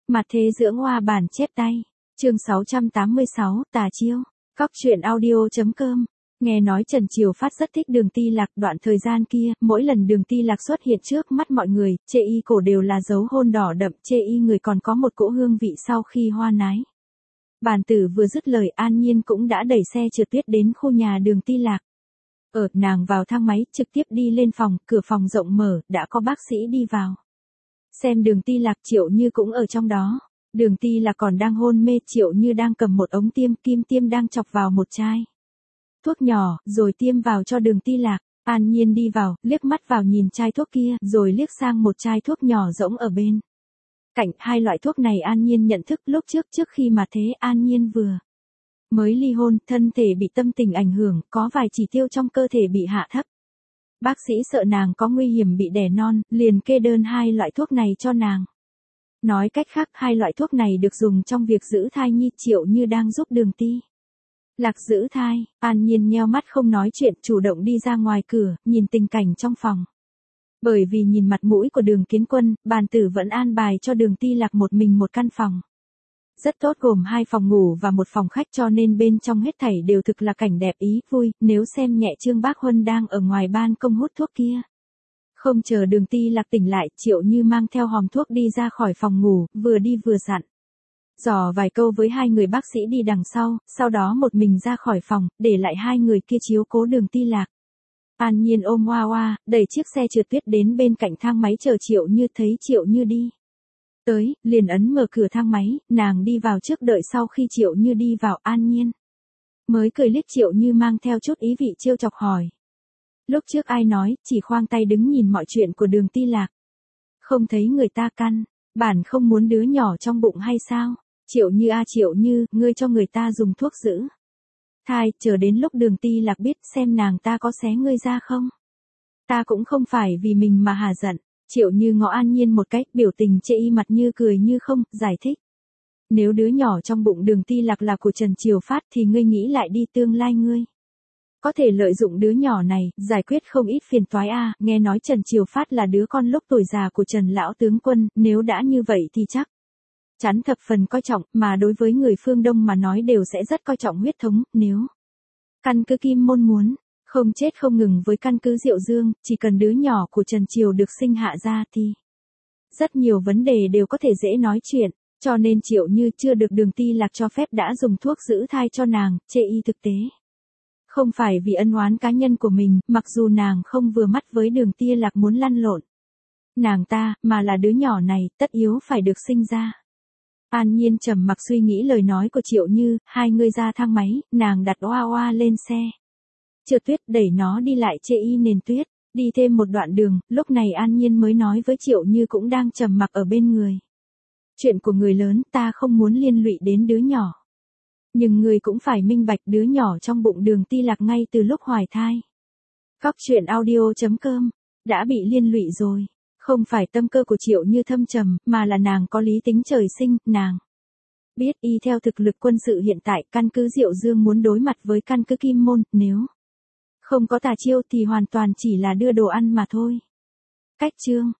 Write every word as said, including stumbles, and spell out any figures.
Mặt thế dưỡng hoa bản chép tay. Chương sáu trăm tám mươi sáu, tà chiêu. Cóc truyện audio.com. Nghe nói Trần Triều Phát rất thích Đường Ti Lạc, đoạn thời gian kia, mỗi lần Đường Ti Lạc xuất hiện trước mắt mọi người, chê y cổ đều là dấu hôn đỏ đậm, chê y người còn có một cỗ hương vị sau khi hoa nái. Bàn tử vừa dứt lời, An Nhiên cũng đã đẩy xe trượt tuyết đến khu nhà Đường Ti Lạc. Ở, nàng vào thang máy, trực tiếp đi lên phòng, cửa phòng rộng mở, đã có bác sĩ đi vào. Xem Đường Ti Lạc, Triệu Như cũng ở trong đó. Đường Ti Lạc còn đang hôn mê, Triệu Như đang cầm một ống tiêm, kim tiêm đang chọc vào một chai thuốc nhỏ, rồi tiêm vào cho Đường Ti Lạc. An Nhiên đi vào, liếc mắt vào nhìn chai thuốc kia, rồi liếc sang một chai thuốc nhỏ rỗng ở bên cạnh. Hai loại thuốc này An Nhiên nhận thức lúc trước trước khi mà thế An Nhiên vừa mới ly hôn, thân thể bị tâm tình ảnh hưởng, có vài chỉ tiêu trong cơ thể bị hạ thấp. Bác sĩ sợ nàng có nguy hiểm bị đẻ non, liền kê đơn hai loại thuốc này cho nàng. Nói cách khác, hai loại thuốc này được dùng trong việc giữ thai nhi. Triệu Như đang giúp Đường Ti Lạc giữ thai. An Nhiên nheo mắt không nói chuyện, chủ động đi ra ngoài cửa, nhìn tình cảnh trong phòng. Bởi vì nhìn mặt mũi của Đường Kiến Quân, bàn tử vẫn an bài cho Đường Ti Lạc một mình một căn phòng. Rất tốt, gồm hai phòng ngủ và một phòng khách, cho nên bên trong hết thảy đều thực là cảnh đẹp ý vui, nếu xem nhẹ Trương Bác Huân đang ở ngoài ban công hút thuốc kia. Không chờ Đường Ti Lạc tỉnh lại, Triệu Như mang theo hòm thuốc đi ra khỏi phòng ngủ, vừa đi vừa dặn dò vài câu với hai người bác sĩ đi đằng sau, sau đó một mình ra khỏi phòng, để lại hai người kia chiếu cố Đường Ti Lạc. An Nhiên ôm Hoa Hoa, đẩy chiếc xe trượt tuyết đến bên cạnh thang máy chờ Triệu Như, thấy Triệu Như đi tới, liền ấn mở cửa thang máy, nàng đi vào trước, đợi sau khi Triệu Như đi vào, An Nhiên mới cười liếc Triệu Như mang theo chút ý vị trêu chọc hỏi. Lúc trước ai nói, chỉ khoang tay đứng nhìn mọi chuyện của Đường Ti Lạc. Không thấy người ta căn bản không muốn đứa nhỏ trong bụng hay sao? Triệu Như a Triệu Như, ngươi cho người ta dùng thuốc giữ thai, chờ đến lúc Đường Ti Lạc biết xem nàng ta có xé ngươi ra không? Ta cũng không phải vì mình mà hà giận. Triệu Như ngó An Nhiên một cách, biểu tình chê y mặt như cười như không, giải thích. Nếu đứa nhỏ trong bụng Đường Ti Lạc là của Trần Triều Phát thì ngươi nghĩ lại đi, tương lai ngươi có thể lợi dụng đứa nhỏ này, giải quyết không ít phiền toái a. Nghe nói Trần Triều Phát là đứa con lúc tuổi già của Trần Lão Tướng Quân, nếu đã như vậy thì chắc chắn thập phần coi trọng, mà đối với người phương Đông mà nói đều sẽ rất coi trọng huyết thống. Nếu căn cứ Kim Môn muốn không chết không ngừng với căn cứ Diệu Dương, chỉ cần đứa nhỏ của Trần Triều được sinh hạ ra thì rất nhiều vấn đề đều có thể dễ nói chuyện, cho nên Triệu Như chưa được Đường Ti Lạc cho phép đã dùng thuốc giữ thai cho nàng, chê y thực tế. Không phải vì ân oán cá nhân của mình, mặc dù nàng không vừa mắt với Đường Ti Lạc muốn lăn lộn nàng ta, mà là đứa nhỏ này, tất yếu phải được sinh ra. An Nhiên trầm mặc suy nghĩ lời nói của Triệu Như, hai người ra thang máy, nàng đặt Hoa Hoa lên xe trượt tuyết, đẩy nó đi lại chê y nền tuyết, đi thêm một đoạn đường, lúc này An Nhiên mới nói với Triệu Như cũng đang trầm mặc ở bên người. Chuyện của người lớn, ta không muốn liên lụy đến đứa nhỏ. Nhưng người cũng phải minh bạch, đứa nhỏ trong bụng Đường Ti Lạc ngay từ lúc hoài thai. Cóc truyện audio.com, đã bị liên lụy rồi. Không phải tâm cơ của Triệu Như thâm trầm, mà là nàng có lý tính trời sinh, nàng biết y theo thực lực quân sự hiện tại, căn cứ Diệu Dương muốn đối mặt với căn cứ Kim Môn, nếu không có tà chiêu thì hoàn toàn chỉ là đưa đồ ăn mà thôi. Cách chương